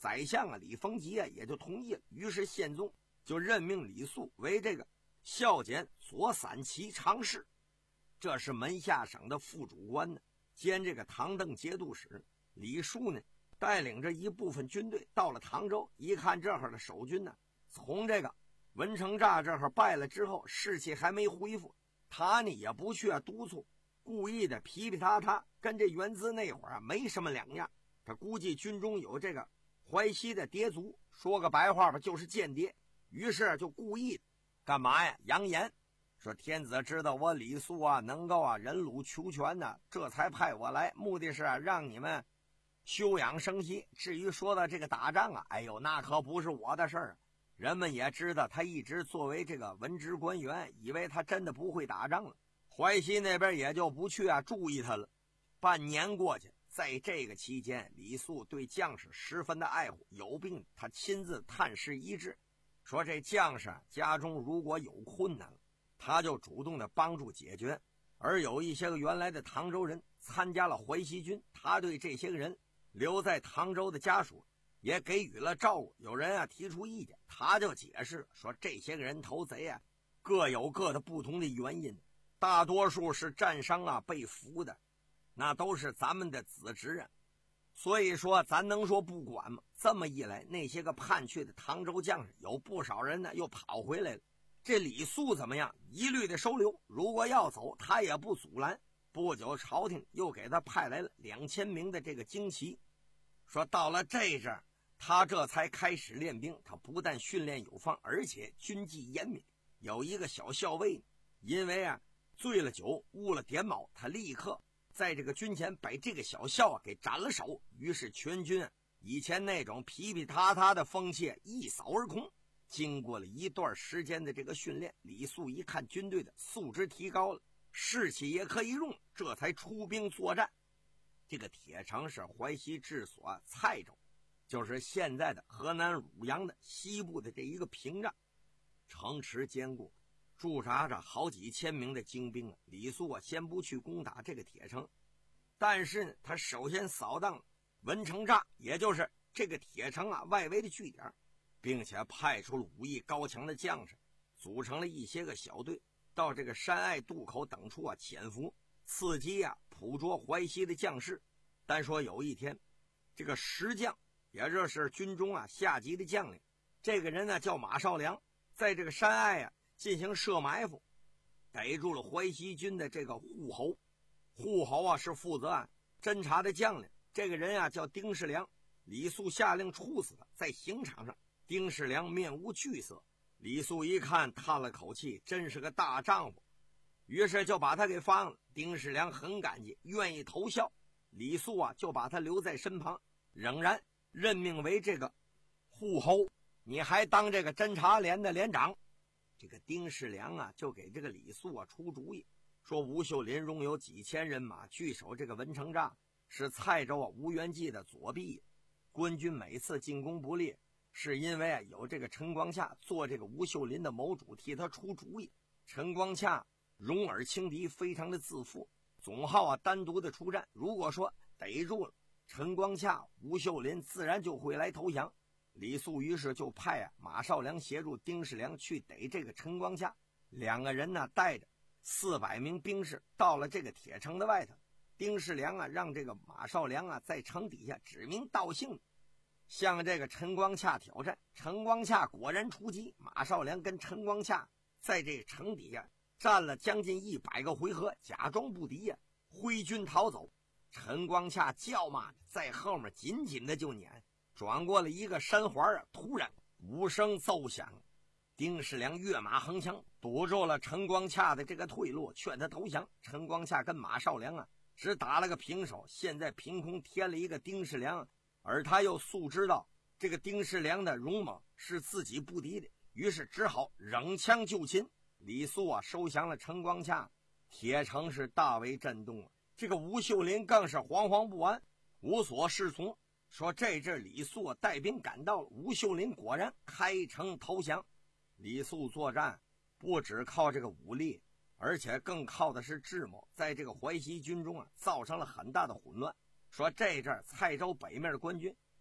宰相啊李逢吉啊也就同意了。于是宪宗就任命李肃为这个校检左散骑常侍，这是门下省的副主官呢，兼这个唐邓节度使。李肃呢带领着一部分军队到了唐州，一看这会儿的守军呢，从这个文成栅这会儿败了之后，士气还没恢复，他呢也不去啊督促，故意的皮皮塌塌，跟这元资那会儿啊没什么两样。他估计军中有这个淮西的谍族，说个白话吧，就是间谍。于是就故意干嘛呀？扬言说天子知道我李肃啊能够啊忍辱求全呢，这才派我来，目的是啊让你们休养生息。至于说到这个打仗啊，哎呦，那可不是我的事儿。人们也知道他一直作为这个文职官员，以为他真的不会打仗了，淮西那边也就不去啊注意他了。半年过去，在这个期间，李肃对将士十分的爱护，有病他亲自探视医治，说这将士家中如果有困难了，他就主动的帮助解决。而有一些个原来的唐州人参加了淮西军，他对这些个人留在唐州的家属也给予了照顾。有人啊提出意见，他就解释说这些个人头贼啊各有各的不同的原因，大多数是战伤啊被俘的，那都是咱们的子侄啊，所以说咱能说不管吗？这么一来，那些个叛去的唐州将士有不少人呢又跑回来了。这李肃怎么样？一律的收留，如果要走他也不阻拦。不久朝廷又给他派来了两千名的这个精骑，说到了这阵儿他这才开始练兵。他不但训练有方，而且军纪严明。有一个小校尉因为啊醉了酒误了点卯，他立刻在这个军前把这个小校啊给斩了首。于是全军啊以前那种皮皮塌塌的风气一扫而空。经过了一段时间的这个训练，李肃一看军队的素质提高了，士气也可以用，这才出兵作战。这个铁城是淮西治所蔡州，就是现在的河南汝阳的西部的这一个屏障，城池坚固，驻扎着好几千名的精兵啊。李肃啊先不去攻打这个铁城，但是呢他首先扫荡文成栅，也就是这个铁城啊外围的据点，并且派出了武艺高强的将士，组成了一些个小队，到这个山隘渡口等处啊潜伏，伺机啊捕捉淮西的将士。单说有一天，这个石将，也就是军中啊下级的将领，这个人呢叫马少良，在这个山隘啊进行设埋伏，逮住了淮西军的这个护侯。护侯啊是负责啊侦察的将领，这个人啊叫丁世良。李肃下令处死他。在刑场上，丁世良面无惧色，李肃一看叹了口气，真是个大丈夫，于是就把他给放了。丁世良很感激，愿意投效。李肃啊就把他留在身旁，仍然任命为这个护侯，你还当这个侦察连的连长。这个丁世良啊就给这个李肃啊出主意，说吴秀林拥有几千人马，据守这个文成栅，是蔡州啊吴元济的左臂。官军每次进攻不利，是因为啊有这个陈光洽做这个吴秀林的谋主，替他出主意。陈光洽容尔轻敌，非常的自负，总好啊单独的出战。如果说逮住了陈光洽，吴秀林自然就会来投降。李肃于是就派啊马少良协助丁世良去逮这个陈光洽。两个人呢带着四百名兵士到了这个铁城的外头。丁世良啊让这个马少良啊在城底下指名道姓向这个陈光洽挑战。陈光洽果然出击，马少良跟陈光洽在这个城底下战了将近一百个回合，假装不敌呀、啊，挥军逃走。陈光洽叫骂着在后面紧紧的就撵，转过了一个山环啊，突然鼓声奏响，丁世良跃马横枪堵住了陈光洽的这个退路，劝他投降。陈光洽跟马少良啊只打了个平手，现在凭空添了一个丁世良，而他又素知道这个丁世良的勇猛是自己不敌的，于是只好扔枪就擒。李肃啊收降了陈光洽，铁城是大为震动啊。这个吴秀林更是惶惶不安，无所适从，说这阵李肃啊带兵赶到了，吴秀林果然开城投降。李肃作战不只靠这个武力，而且更靠的是智谋，在这个淮西军中啊造成了很大的混乱。说这阵蔡州北面的官军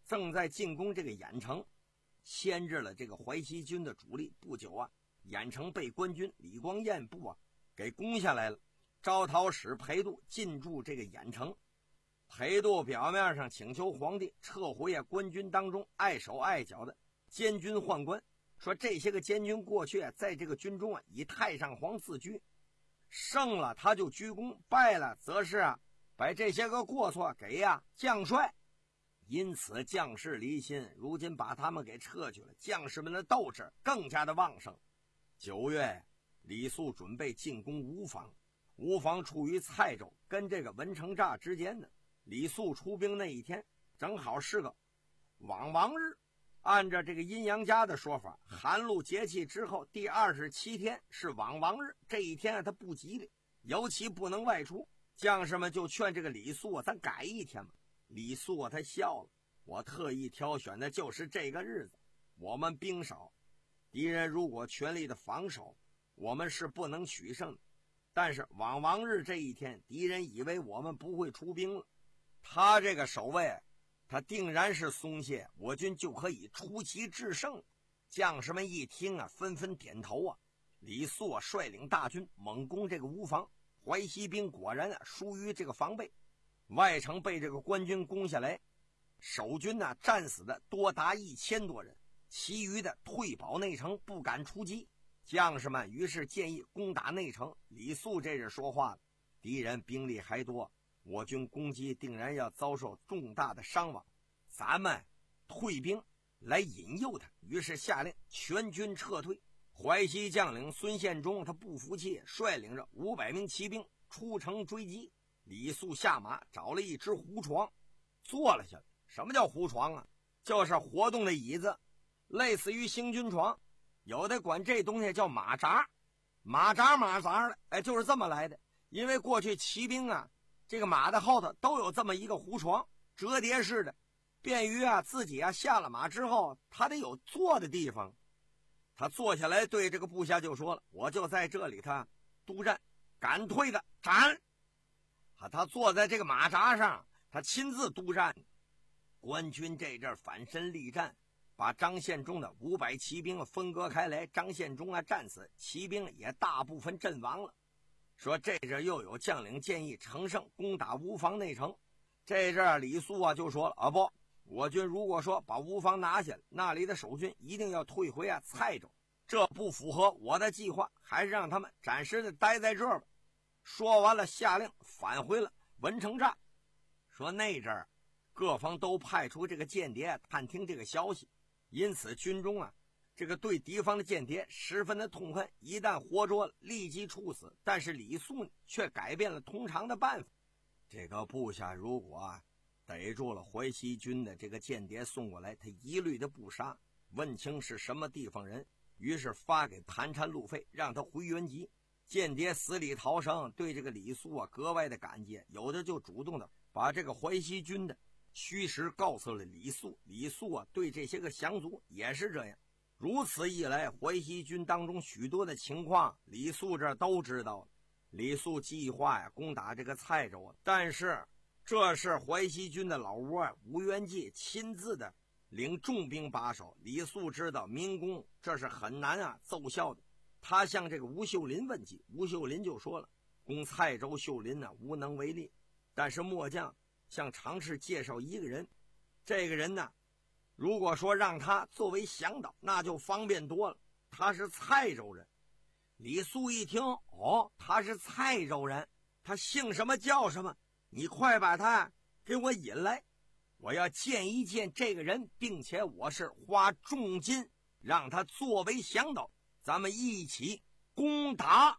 正在进攻这个郾城，牵制了这个淮西军的主力。不久啊，郾城被官军李光彦部啊给攻下来了。招讨使裴度进驻这个郾城，裴度表面上请求皇帝撤回啊官军当中碍手碍脚的监军宦官，说这些个监军过去啊在这个军中啊以太上皇自居，胜了他就鞠躬，败了则是啊把这些个过错给呀、啊、将帅，因此将士离心。如今把他们给撤去了，将士们的斗志更加的旺盛。九月，李肃准备进攻吴房，吴房处于蔡州跟这个文成栅之间呢。李肃出兵那一天正好是个网王日，按照这个阴阳家的说法，寒露节气之后第二十七天是网王日，这一天啊他不吉利，尤其不能外出。将士们就劝这个李肃啊咱改一天吧。李肃啊他笑了，我特意挑选的就是这个日子，我们兵少，敌人如果全力的防守，我们是不能取胜的。但是网王日这一天，敌人以为我们不会出兵了，他这个守卫他定然是松懈，我军就可以出奇制胜。将士们一听啊纷纷点头啊。李肃啊率领大军猛攻这个吴房，淮西兵果然啊疏于这个防备，外城被这个官军攻下来，守军呢、啊、战死的多达一千多人，其余的退保内城，不敢出击。将士们于是建议攻打内城。李肃这是说话了，敌人兵力还多，我军攻击定然要遭受重大的伤亡，咱们退兵来引诱他。于是下令全军撤退。淮西将领孙献忠他不服气，率领着五百名骑兵出城追击。李肃下马找了一只胡床坐了下来。什么叫胡床啊？就是活动的椅子，类似于行军床，有的管这东西叫马扎，马扎马扎的，哎，就是这么来的。因为过去骑兵啊，这个马的后头都有这么一个胡床，折叠式的，便于啊自己啊下了马之后，他得有坐的地方。他坐下来对这个部下就说了，我就在这里他督战，敢退的斩。啊，他坐在这个马扎上，他亲自督战。官军这阵反身力战，把张献忠的五百骑兵分割开来，张献忠啊战死，骑兵也大部分阵亡了。说这阵又有将领建议乘胜攻打吴房内城，这阵李肃啊就说了啊不，我军如果说把吴房拿下，那里的守军一定要退回啊蔡州，这不符合我的计划，还是让他们暂时的待在这儿吧。说完了，下令返回了文成栅。说那阵儿各方都派出这个间谍探听这个消息，因此军中啊这个对敌方的间谍十分的痛恨，一旦活捉了立即处死。但是李肃却改变了通常的办法，这个部下如果啊逮住了淮西军的这个间谍送过来，他一律的不杀，问清是什么地方人，于是发给盘缠路费，让他回原籍。间谍死里逃生，对这个李肃啊格外的感激，有的就主动的把这个淮西军的虚实告诉了李肃。李肃啊对这些个降卒也是这样。如此一来，淮西军当中许多的情况李肃这都知道了。李肃计划呀攻打这个蔡州啊，但是这是淮西军的老窝啊吴元济亲自的领重兵把守，李肃知道民工这是很难啊奏效的。他向这个吴秀林问计，吴秀林就说了，攻蔡州秀林呢无能为力，但是末将向常侍介绍一个人，这个人呢如果说让他作为向导，那就方便多了，他是蔡州人。李肃一听，哦，他是蔡州人，他姓什么叫什么，你快把他给我引来，我要见一见这个人，并且我是花重金让他作为向导，咱们一起攻打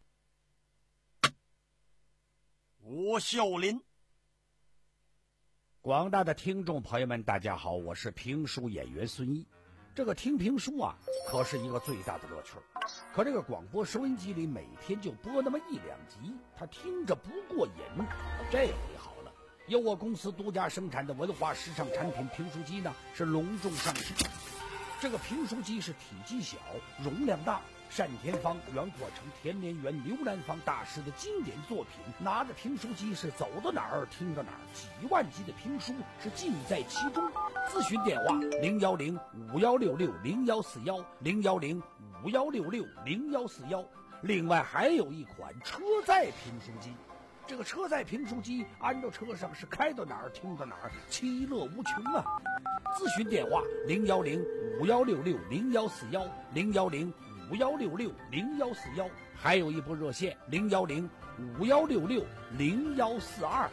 吴秀林。 广大的听众朋友们大家好，我是评书演员孙一。这个听评书啊可是一个最大的乐趣，可这个广播收音机里每天就播那么一两集，他听着不过瘾。这回好了，由我公司独家生产的文化时尚产品评书机呢是隆重上市。 这个评书机是体积小，容量大。单田芳、袁阔成、田连元、刘兰芳大师的经典作品，拿着评书机是走到哪儿听到哪儿，几万集的评书是尽在其中。咨询电话零幺零五幺六六零幺四幺零幺零五幺六六零幺四幺。另外还有一款车载评书机，这个车载评书机安到车上是开到哪儿听到哪儿，其乐无穷啊！咨询电话零幺零五幺六六零幺四幺零幺零五幺六六零幺四幺，还有一部热线零幺零五幺六六零幺四二。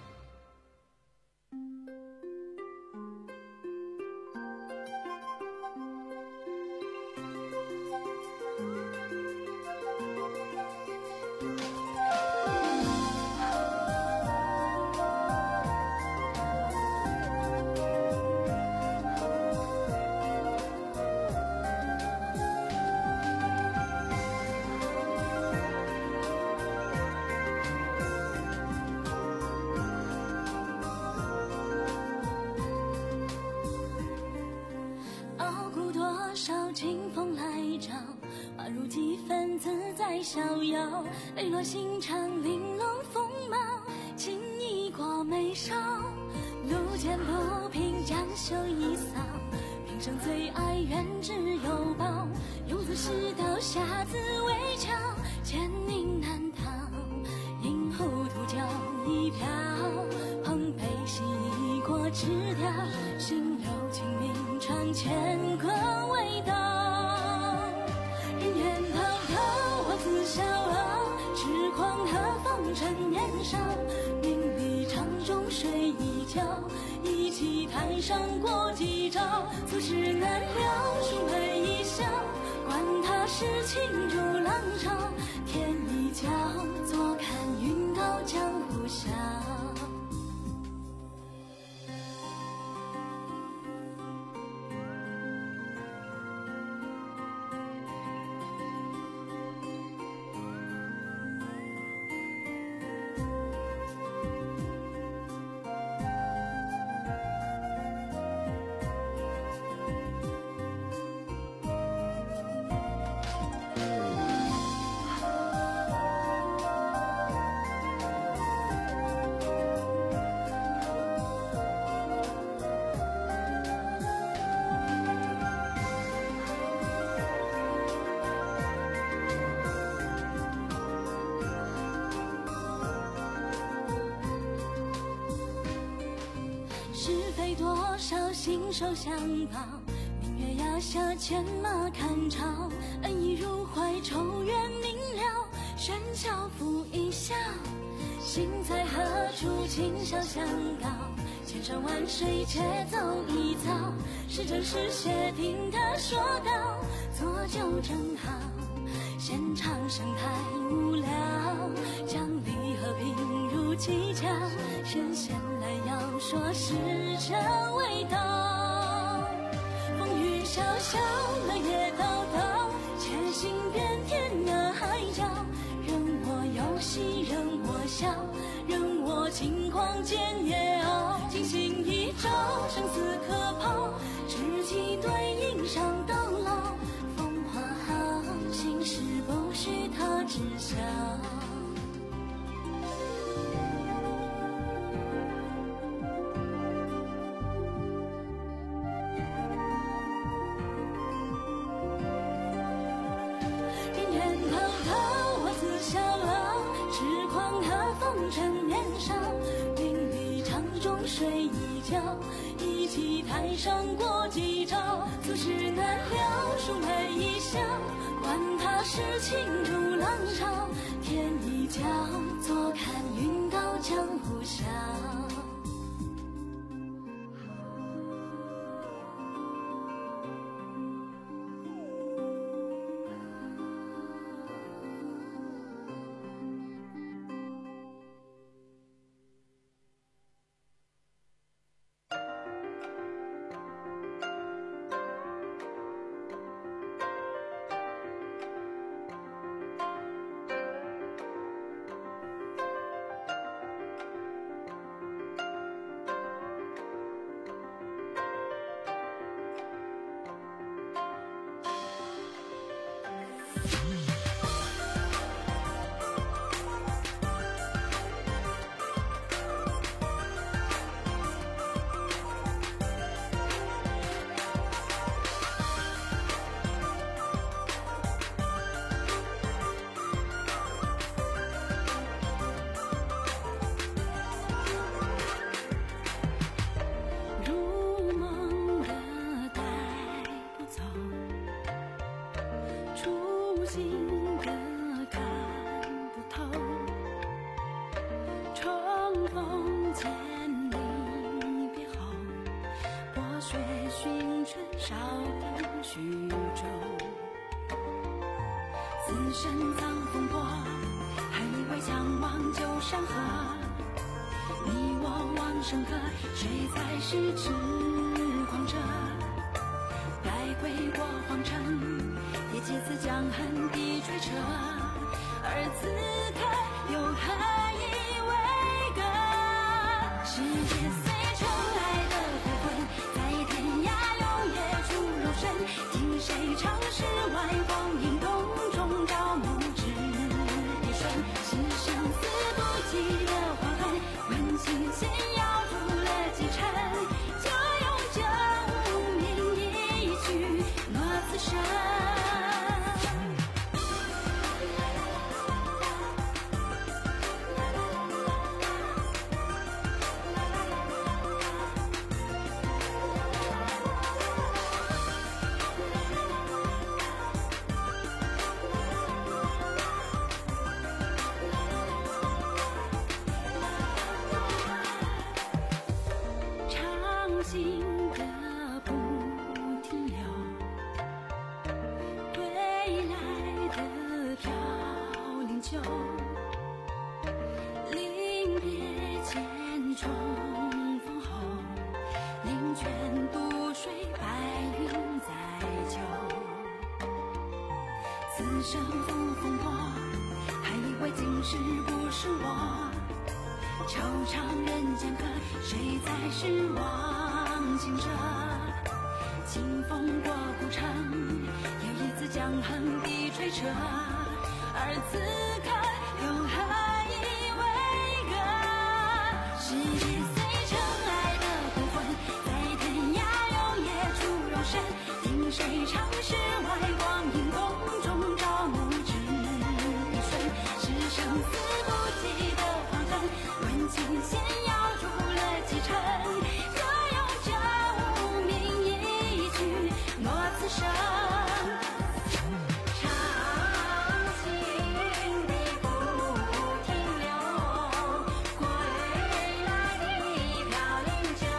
逍遥，磊落心肠，玲珑风貌，情意过眉梢。路见不平，将袖一扫，平生最爱远志有报。用字世道，下字为巧，千宁难逃。饮壶独酒一瓢，碰杯洗过枝条，心柔情明尝乾坤味道。人缘滔滔，我自逍遥，痴狂何妨趁年少。名利场中水一跤，一起台上过几招。俗世难料，舒眉一笑，管他是青竹浪潮。天一角，坐看云高江湖笑。是非多少，心手相抱。明月崖下，牵马看潮。恩义入怀，仇怨明了。喧嚣付一笑，心在何处？今宵相告。千山万水，且走一遭。是真是邪，听他说道。做酒正好，现场生态无聊。讲理和平如技巧，神仙来要说是这味道。风雨潇潇，乐也滔滔，且行遍天涯海角。任我游戏，任我笑，任我轻狂见也傲。精心一招，生死可抛，知己对饮上到老。风华好，心事不许他知晓。水一跤，一起台上过几招。俗世难料，舒眉一笑，管他是青竹浪潮。天一角，坐看云高江湖笑。 春少等徐州。此生藏风波，还以为相忘旧山河。你我望山河，谁才是痴狂者？待归过皇城，也几次江痕地追车。而此刻又何以为歌？世界虽成来的孤魂，在天涯永夜出肉身。听谁唱世外光阴洞中朝暮之一瞬。是生死不羁的划痕，问情先要出了几尘，就用这无名一句诺此生。情歌不停留，归来的飘零秋，临别前重逢后，灵泉渡水，白云在秋。此生风风波，还以为今世不是我。惆怅人间客，谁才是忘情者？清风过古城，又一次江痕地吹彻。而此刻又何以为歌？世界虽成来的孤魂，在天涯永夜出肉身。听谁唱世外光阴洞中朝暮之一瞬。是生死不羁的黄昏，问情先要出了几尘，就用这无名一句诺此生。长情的不停留，归来的飘零秋。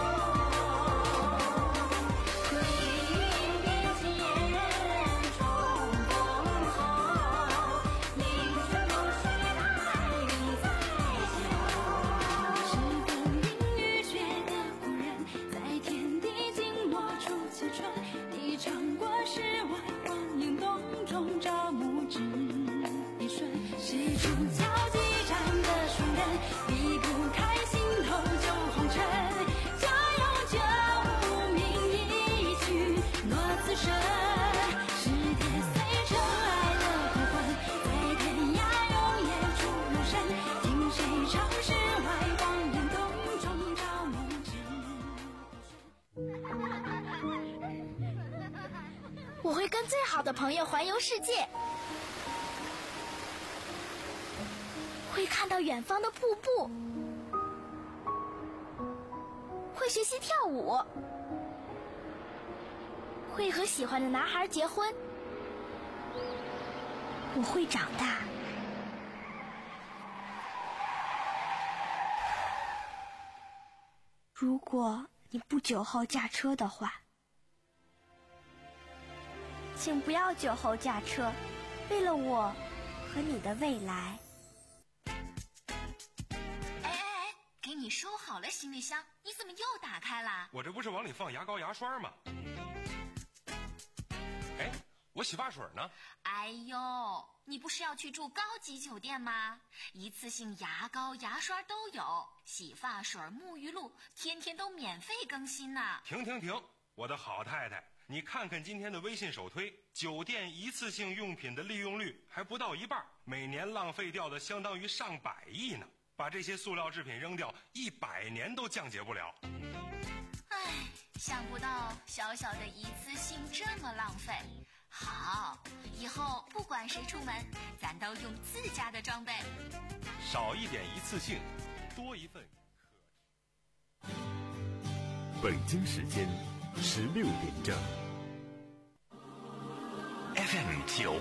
临别前重逢后，灵泉渡水，白云在秋。是风云雨雪的故人，在天地静默处其春。你唱过世外光阴洞中朝暮之一瞬。是出鞘激战的熟人，离不开心头旧红尘。就用这无名一句诺此生。世界虽成来的孤魂，在天涯永夜出肉身。听谁唱世外光阴洞中朝暮之一瞬。 我会跟最好的朋友环游世界，会看到远方的瀑布，会学习跳舞，会和喜欢的男孩结婚。我会长大。如果你不酒后驾车的话，请不要酒后驾车，为了我和你的未来。 哎哎哎，给你收好了行李箱，你怎么又打开了？ 我这不是往里放牙膏牙刷吗？哎，我洗发水呢？ 哎呦，你不是要去住高级酒店吗？一次性牙膏牙刷都有，洗发水沐浴露天天都免费更新呢。 停停停，我的好太太，你看看今天的微信首推，酒店一次性用品的利用率还不到一半，每年浪费掉的相当于上百亿呢。把这些塑料制品扔掉，一百年都降解不了。 唉，想不到小小的一次性这么浪费。好，以后不管谁出门，咱都用自家的装备。 少一点一次性，多一份可。 北京时间十六点整。 F M 九